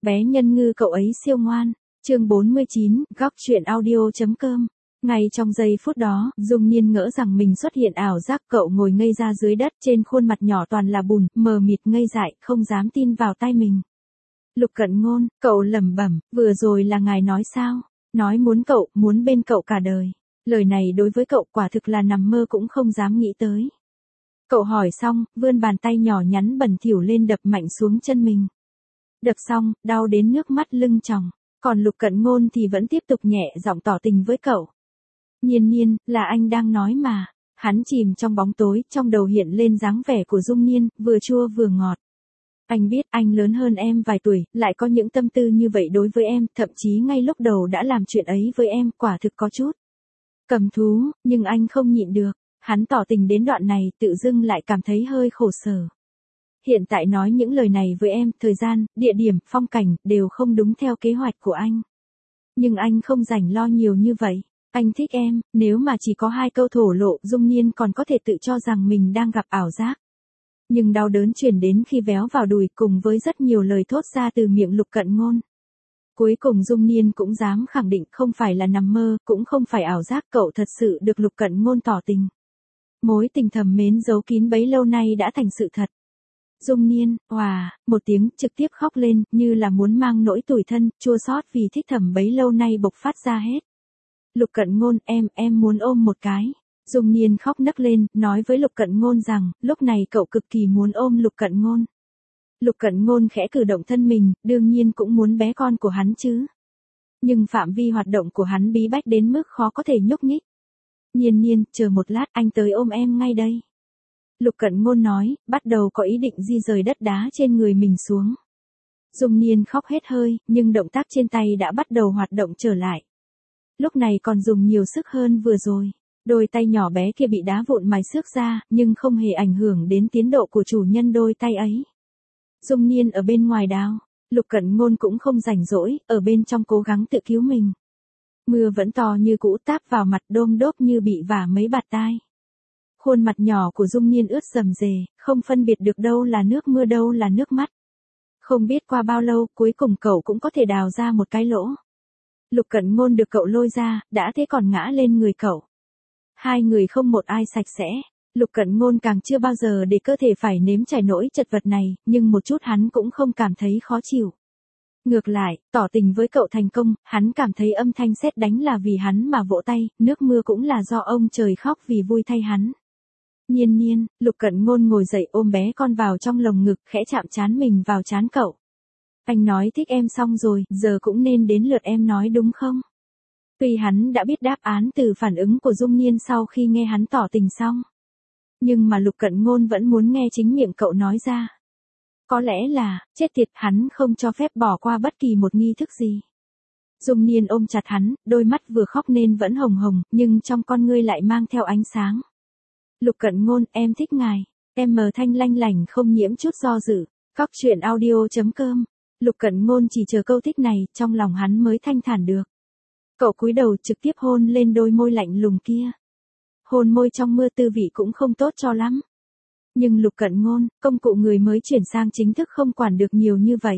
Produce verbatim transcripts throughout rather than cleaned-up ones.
Bé nhân ngư cậu ấy siêu ngoan. Chương bốn mươi chín, góc truyện audio.com. Ngay trong giây phút đó, Dung Nhiên ngỡ rằng mình xuất hiện ảo giác, cậu ngồi ngây ra dưới đất, trên khuôn mặt nhỏ toàn là bùn, mờ mịt ngây dại, không dám tin vào tai mình. Lục Cận Ngôn, cậu lẩm bẩm, vừa rồi là ngài nói sao? Nói muốn cậu, muốn bên cậu cả đời. Lời này đối với cậu quả thực là nằm mơ cũng không dám nghĩ tới. Cậu hỏi xong, vươn bàn tay nhỏ nhắn bẩn thỉu lên đập mạnh xuống chân mình. Đập xong, đau đến nước mắt lưng tròng. Còn Lục Cận Ngôn thì vẫn tiếp tục nhẹ giọng tỏ tình với cậu. Nhiên Nhiên, là anh đang nói mà. Hắn chìm trong bóng tối, trong đầu hiện lên dáng vẻ của Dung Nhiên, vừa chua vừa ngọt. Anh biết anh lớn hơn em vài tuổi, lại có những tâm tư như vậy đối với em, thậm chí ngay lúc đầu đã làm chuyện ấy với em, quả thực có chút cầm thú, nhưng anh không nhịn được. Hắn tỏ tình đến đoạn này, tự dưng lại cảm thấy hơi khổ sở. Hiện tại nói những lời này với em, thời gian, địa điểm, phong cảnh, đều không đúng theo kế hoạch của anh. Nhưng anh không rảnh lo nhiều như vậy. Anh thích em, nếu mà chỉ có hai câu thổ lộ, Dung Nhiên còn có thể tự cho rằng mình đang gặp ảo giác. Nhưng đau đớn truyền đến khi véo vào đùi cùng với rất nhiều lời thốt ra từ miệng Lục Cận Ngôn. Cuối cùng Dung Nhiên cũng dám khẳng định không phải là nằm mơ, cũng không phải ảo giác, cậu thật sự được Lục Cận Ngôn tỏ tình. Mối tình thầm mến giấu kín bấy lâu nay đã thành sự thật. Dung Nhiên, òa, một tiếng, trực tiếp khóc lên, như là muốn mang nỗi tủi thân, chua xót vì thích thầm bấy lâu nay bộc phát ra hết. Lục Cận Ngôn, em, em muốn ôm một cái. Dung Nhiên khóc nấc lên, nói với Lục Cận Ngôn rằng, lúc này cậu cực kỳ muốn ôm Lục Cận Ngôn. Lục Cận Ngôn khẽ cử động thân mình, đương nhiên cũng muốn bé con của hắn chứ. Nhưng phạm vi hoạt động của hắn bí bách đến mức khó có thể nhúc nhích. Nhiên Nhiên, chờ một lát, anh tới ôm em ngay đây. Lục Cận Ngôn nói, bắt đầu có ý định di rời đất đá trên người mình xuống. Dung Nhiên khóc hết hơi, nhưng động tác trên tay đã bắt đầu hoạt động trở lại. Lúc này còn dùng nhiều sức hơn vừa rồi. Đôi tay nhỏ bé kia bị đá vụn mài xước ra, nhưng không hề ảnh hưởng đến tiến độ của chủ nhân đôi tay ấy. Dung Nhiên ở bên ngoài đào, Lục Cận Ngôn cũng không rảnh rỗi, ở bên trong cố gắng tự cứu mình. Mưa vẫn to như cũ táp vào mặt, đôm đốp như bị vả mấy bạt tai. Khuôn mặt nhỏ của Dung Nhiên ướt rầm rề, không phân biệt được đâu là nước mưa đâu là nước mắt. Không biết qua bao lâu, cuối cùng cậu cũng có thể đào ra một cái lỗ. Lục Cận Ngôn được cậu lôi ra, đã thế còn ngã lên người cậu. Hai người không một ai sạch sẽ. Lục Cận Ngôn càng chưa bao giờ để cơ thể phải nếm trải nỗi chật vật này, nhưng một chút hắn cũng không cảm thấy khó chịu. Ngược lại, tỏ tình với cậu thành công, hắn cảm thấy âm thanh sét đánh là vì hắn mà vỗ tay, nước mưa cũng là do ông trời khóc vì vui thay hắn. Nhiên Nhiên, Lục Cận Ngôn ngồi dậy ôm bé con vào trong lồng ngực, khẽ chạm trán mình vào trán cậu. Anh nói thích em xong rồi, giờ cũng nên đến lượt em nói đúng không? Tuy hắn đã biết đáp án từ phản ứng của Dung Nhiên sau khi nghe hắn tỏ tình xong. Nhưng mà Lục Cận Ngôn vẫn muốn nghe chính miệng cậu nói ra. Có lẽ là, chết tiệt, hắn không cho phép bỏ qua bất kỳ một nghi thức gì. Dung Nhiên ôm chặt hắn, đôi mắt vừa khóc nên vẫn hồng hồng, nhưng trong con ngươi lại mang theo ánh sáng. Lục Cận Ngôn, em thích ngài. Em mờ thanh lanh lành không nhiễm chút do dự. Góc truyện audio.com. Lục Cận Ngôn chỉ chờ câu thích này, trong lòng hắn mới thanh thản được. Cậu cúi đầu trực tiếp hôn lên đôi môi lạnh lùng kia. Hôn môi trong mưa tư vị cũng không tốt cho lắm. Nhưng Lục Cận Ngôn, công cụ người mới chuyển sang chính thức không quản được nhiều như vậy.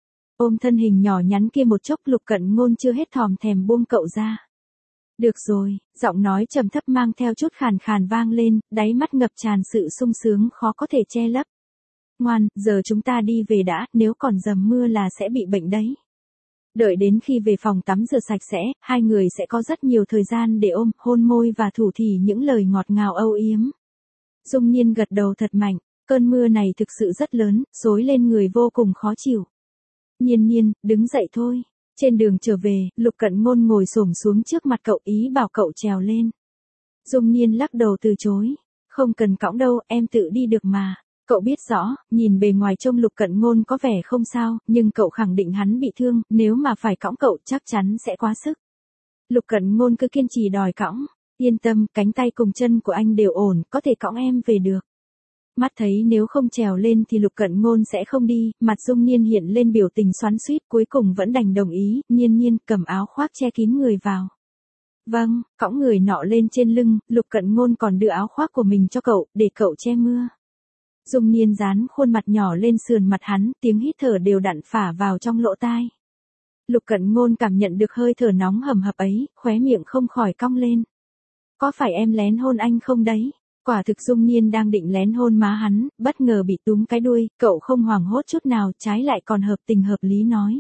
Ôm thân hình nhỏ nhắn kia một chốc, Lục Cận Ngôn chưa hết thòm thèm buông cậu ra. Được rồi, giọng nói trầm thấp mang theo chút khàn khàn vang lên, đáy mắt ngập tràn sự sung sướng khó có thể che lấp. Ngoan, giờ chúng ta đi về đã, nếu còn dầm mưa là sẽ bị bệnh đấy. Đợi đến khi về phòng tắm rửa sạch sẽ, hai người sẽ có rất nhiều thời gian để ôm, hôn môi và thủ thỉ những lời ngọt ngào âu yếm. Dung Nhiên gật đầu thật mạnh, cơn mưa này thực sự rất lớn, xối lên người vô cùng khó chịu. Nhiên Nhiên, đứng dậy thôi. Trên đường trở về, Lục Cận Ngôn ngồi xổm xuống trước mặt cậu, ý bảo cậu trèo lên. Dung Nhiên lắc đầu từ chối. Không cần cõng đâu, em tự đi được mà. Cậu biết rõ, nhìn bề ngoài trông Lục Cận Ngôn có vẻ không sao, nhưng cậu khẳng định hắn bị thương, nếu mà phải cõng cậu chắc chắn sẽ quá sức. Lục Cận Ngôn cứ kiên trì đòi cõng. Yên tâm, cánh tay cùng chân của anh đều ổn, có thể cõng em về được. Mắt thấy nếu không trèo lên thì Lục Cận Ngôn sẽ không đi, mặt Dung Nhiên hiện lên biểu tình xoắn xuýt, cuối cùng vẫn đành đồng ý. Nhiên Nhiên, cầm áo khoác che kín người vào. Vâng, cõng người nọ lên trên lưng, Lục Cận Ngôn còn đưa áo khoác của mình cho cậu, để cậu che mưa. Dung Niên dán khuôn mặt nhỏ lên sườn mặt hắn, tiếng hít thở đều đặn phả vào trong lỗ tai. Lục Cẩn Ngôn cảm nhận được hơi thở nóng hầm hập ấy, khóe miệng không khỏi cong lên. Có phải em lén hôn anh không đấy? Quả thực Dung Niên đang định lén hôn má hắn, bất ngờ bị túm cái đuôi, cậu không hoảng hốt chút nào, trái lại còn hợp tình hợp lý nói.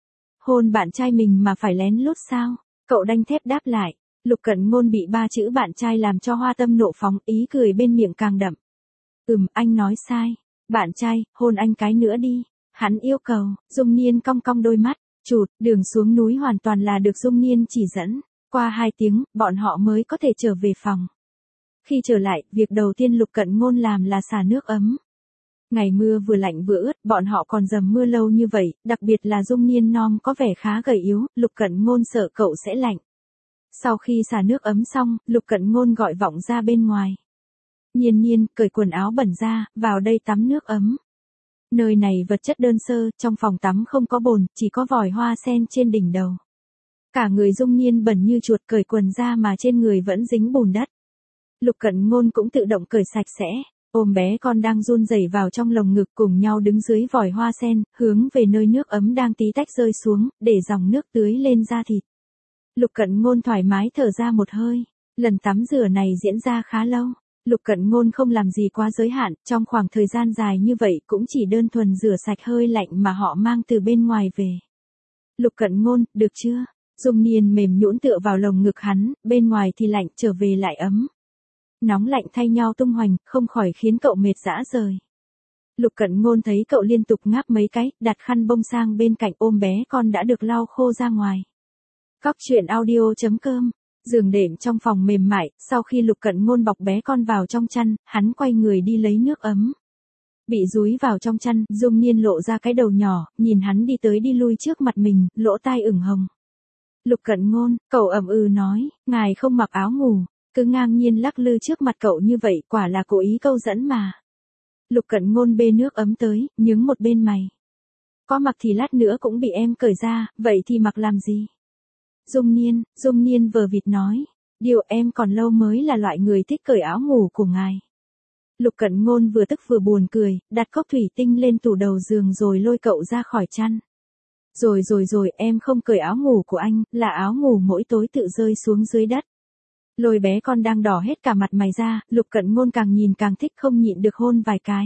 Hôn bạn trai mình mà phải lén lút sao? Cậu đanh thép đáp lại. Lục Cẩn Ngôn bị ba chữ bạn trai làm cho hoa tâm nộ phóng, ý cười bên miệng càng đậm. Ừm, anh nói sai. Bạn trai, hôn anh cái nữa đi. Hắn yêu cầu. Dung Niên cong cong đôi mắt. Chụt, đường xuống núi hoàn toàn là được Dung Niên chỉ dẫn. Qua hai tiếng, bọn họ mới có thể trở về phòng. Khi trở lại, việc đầu tiên Lục Cẩn Ngôn làm là xả nước ấm. Ngày mưa vừa lạnh vừa ướt, bọn họ còn dầm mưa lâu như vậy, đặc biệt là Dung Niên non có vẻ khá gầy yếu, Lục Cẩn Ngôn sợ cậu sẽ lạnh. Sau khi xả nước ấm xong, Lục Cẩn Ngôn gọi vọng ra bên ngoài. Nhiên Nhiên, cởi quần áo bẩn ra, vào đây tắm nước ấm. Nơi này vật chất đơn sơ, trong phòng tắm không có bồn, chỉ có vòi hoa sen trên đỉnh đầu. Cả người Dung Niên bẩn như chuột, cởi quần ra mà trên người vẫn dính bùn đất. Lục Cẩn Ngôn cũng tự động cởi sạch sẽ, ôm bé con đang run rẩy vào trong lồng ngực, cùng nhau đứng dưới vòi hoa sen, hướng về nơi nước ấm đang tí tách rơi xuống, để dòng nước tưới lên da thịt. Lục Cẩn Ngôn thoải mái thở ra một hơi. Lần tắm rửa này diễn ra khá lâu. Lục Cẩn Ngôn không làm gì quá giới hạn, trong khoảng thời gian dài như vậy cũng chỉ đơn thuần rửa sạch hơi lạnh mà họ mang từ bên ngoài về. Lục Cẩn Ngôn, được chưa? Dung Niên mềm nhũn tựa vào lồng ngực hắn, bên ngoài thì lạnh, trở về lại ấm. Nóng lạnh thay nhau tung hoành, không khỏi khiến cậu mệt rã rời. Lục Cẩn Ngôn thấy cậu liên tục ngáp mấy cái, đặt khăn bông sang bên cạnh, ôm bé con đã được lau khô ra ngoài. Góc truyện audio chấm com. Giường đệm trong phòng mềm mại, sau khi Lục Cẩn Ngôn bọc bé con vào trong chăn, hắn quay người đi lấy nước ấm. Bị dúi vào trong chăn, Dung Niên lộ ra cái đầu nhỏ, nhìn hắn đi tới đi lui trước mặt mình, lỗ tai ửng hồng. Lục Cẩn Ngôn, cậu ậm ừ nói, ngài không mặc áo ngủ, cứ ngang nhiên lắc lư trước mặt cậu như vậy, quả là cố ý câu dẫn mà. Lục Cẩn Ngôn bê nước ấm tới, nhướng một bên mày. Có mặc thì lát nữa cũng bị em cởi ra, vậy thì mặc làm gì? Dung Niên, Dung Niên vờ vịt nói, điều em còn lâu mới là loại người thích cởi áo ngủ của ngài. Lục Cẩn Ngôn vừa tức vừa buồn cười, đặt cốc thủy tinh lên tủ đầu giường rồi lôi cậu ra khỏi chăn. Rồi rồi rồi, em không cởi áo ngủ của anh, là áo ngủ mỗi tối tự rơi xuống dưới đất. Lôi bé con đang đỏ hết cả mặt mày ra, Lục Cẩn Ngôn càng nhìn càng thích, không nhịn được hôn vài cái.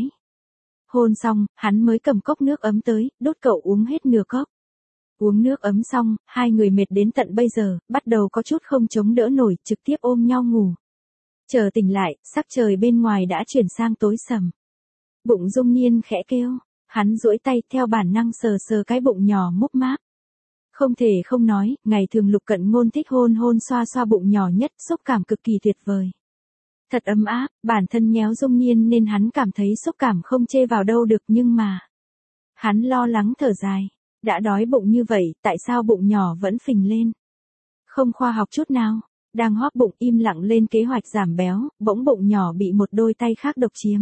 Hôn xong, hắn mới cầm cốc nước ấm tới, đốt cậu uống hết nửa cốc. Uống nước ấm xong, hai người mệt đến tận bây giờ, bắt đầu có chút không chống đỡ nổi, trực tiếp ôm nhau ngủ. Chờ tỉnh lại, sắc trời bên ngoài đã chuyển sang tối sầm. Bụng Dung Niên khẽ kêu, hắn duỗi tay theo bản năng sờ sờ cái bụng nhỏ múp máp. Không thể không nói, ngày thường Lục Cẩn Ngôn thích hôn hôn xoa xoa bụng nhỏ nhất, xúc cảm cực kỳ tuyệt vời. Thật ấm áp, bản thân nhéo Dung Niên nên hắn cảm thấy xúc cảm không chê vào đâu được, nhưng mà... Hắn lo lắng thở dài. Đã đói bụng như vậy, tại sao bụng nhỏ vẫn phình lên? Không khoa học chút nào. Đang hóp bụng im lặng lên kế hoạch giảm béo, bỗng bụng nhỏ bị một đôi tay khác độc chiếm.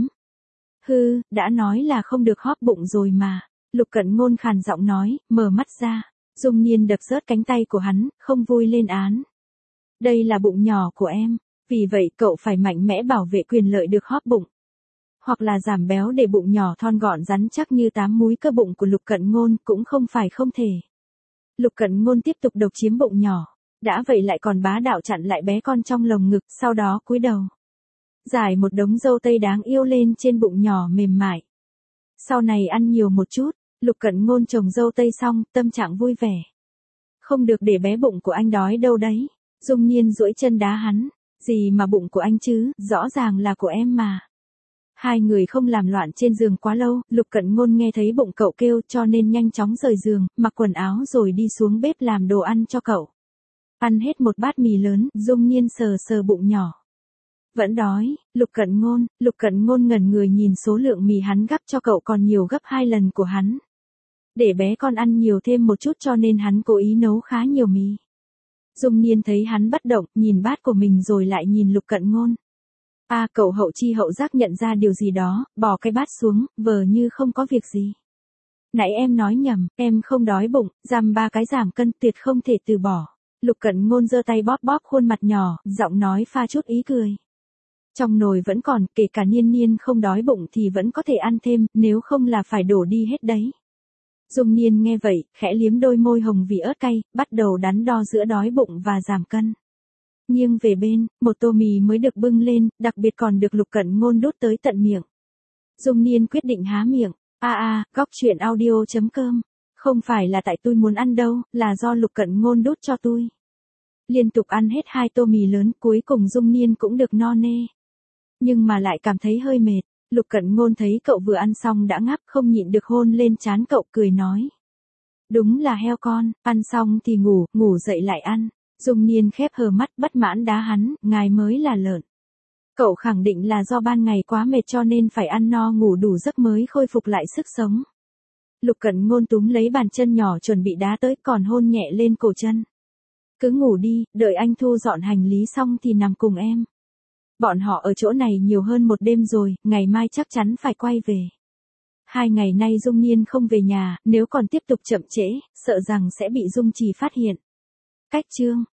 Hư, đã nói là không được hóp bụng rồi mà. Lục Cẩn Ngôn khàn giọng nói, mở mắt ra. Dung Niên đập rớt cánh tay của hắn, không vui lên án. Đây là bụng nhỏ của em, vì vậy cậu phải mạnh mẽ bảo vệ quyền lợi được hóp bụng. Hoặc là giảm béo để bụng nhỏ thon gọn rắn chắc như tám múi cơ bụng của Lục Cẩn Ngôn cũng không phải không thể. Lục Cẩn Ngôn tiếp tục độc chiếm bụng nhỏ, đã vậy lại còn bá đạo chặn lại bé con trong lồng ngực, sau đó cúi đầu. Giải một đống dâu tây đáng yêu lên trên bụng nhỏ mềm mại. Sau này ăn nhiều một chút, Lục Cẩn Ngôn trồng dâu tây xong, tâm trạng vui vẻ. Không được để bé bụng của anh đói đâu đấy. Dung Niên duỗi chân đá hắn, gì mà bụng của anh chứ, rõ ràng là của em mà. Hai người không làm loạn trên giường quá lâu, Lục Cẩn Ngôn nghe thấy bụng cậu kêu cho nên nhanh chóng rời giường, mặc quần áo rồi đi xuống bếp làm đồ ăn cho cậu. Ăn hết một bát mì lớn, Dung Niên sờ sờ bụng nhỏ. Vẫn đói, Lục Cẩn Ngôn, Lục Cẩn Ngôn ngẩn người nhìn số lượng mì hắn gắp cho cậu còn nhiều gấp hai lần của hắn. Để bé con ăn nhiều thêm một chút cho nên hắn cố ý nấu khá nhiều mì. Dung Niên thấy hắn bất động, nhìn bát của mình rồi lại nhìn Lục Cẩn Ngôn. A à, cậu hậu chi hậu giác nhận ra điều gì đó, bỏ cái bát xuống, vờ như không có việc gì. Nãy em nói nhầm, em không đói bụng, giảm ba cái giảm cân tuyệt không thể từ bỏ. Lục Cẩn Ngôn giơ tay bóp bóp khuôn mặt nhỏ, giọng nói pha chút ý cười. Trong nồi vẫn còn, kể cả Niên Niên không đói bụng thì vẫn có thể ăn thêm, nếu không là phải đổ đi hết đấy. Dung Niên nghe vậy, khẽ liếm đôi môi hồng vì ớt cay, bắt đầu đắn đo giữa đói bụng và giảm cân. Nghiêng về bên, một tô mì mới được bưng lên, đặc biệt còn được Lục Cẩn Ngôn đút tới tận miệng. Dung Niên quyết định há miệng. A a, góc truyện audio chấm com. Không phải là tại tôi muốn ăn đâu, là do Lục Cẩn Ngôn đút cho tôi. Liên tục ăn hết hai tô mì lớn, cuối cùng Dung Niên cũng được no nê. Nhưng mà lại cảm thấy hơi mệt. Lục Cẩn Ngôn thấy cậu vừa ăn xong đã ngáp, không nhịn được hôn lên trán cậu, cười nói. Đúng là heo con, ăn xong thì ngủ, ngủ dậy lại ăn. Dung Niên khép hờ mắt, bất mãn đá hắn, ngài mới là lợn. Cậu khẳng định là do ban ngày quá mệt cho nên phải ăn no ngủ đủ giấc mới khôi phục lại sức sống. Lục Cẩn Ngôn túm lấy bàn chân nhỏ chuẩn bị đá tới, còn hôn nhẹ lên cổ chân. Cứ ngủ đi, đợi anh thu dọn hành lý xong thì nằm cùng em. Bọn họ ở chỗ này nhiều hơn một đêm rồi, ngày mai chắc chắn phải quay về. Hai ngày nay Dung Niên không về nhà, nếu còn tiếp tục chậm trễ, sợ rằng sẽ bị Dung Trì phát hiện. Cách chương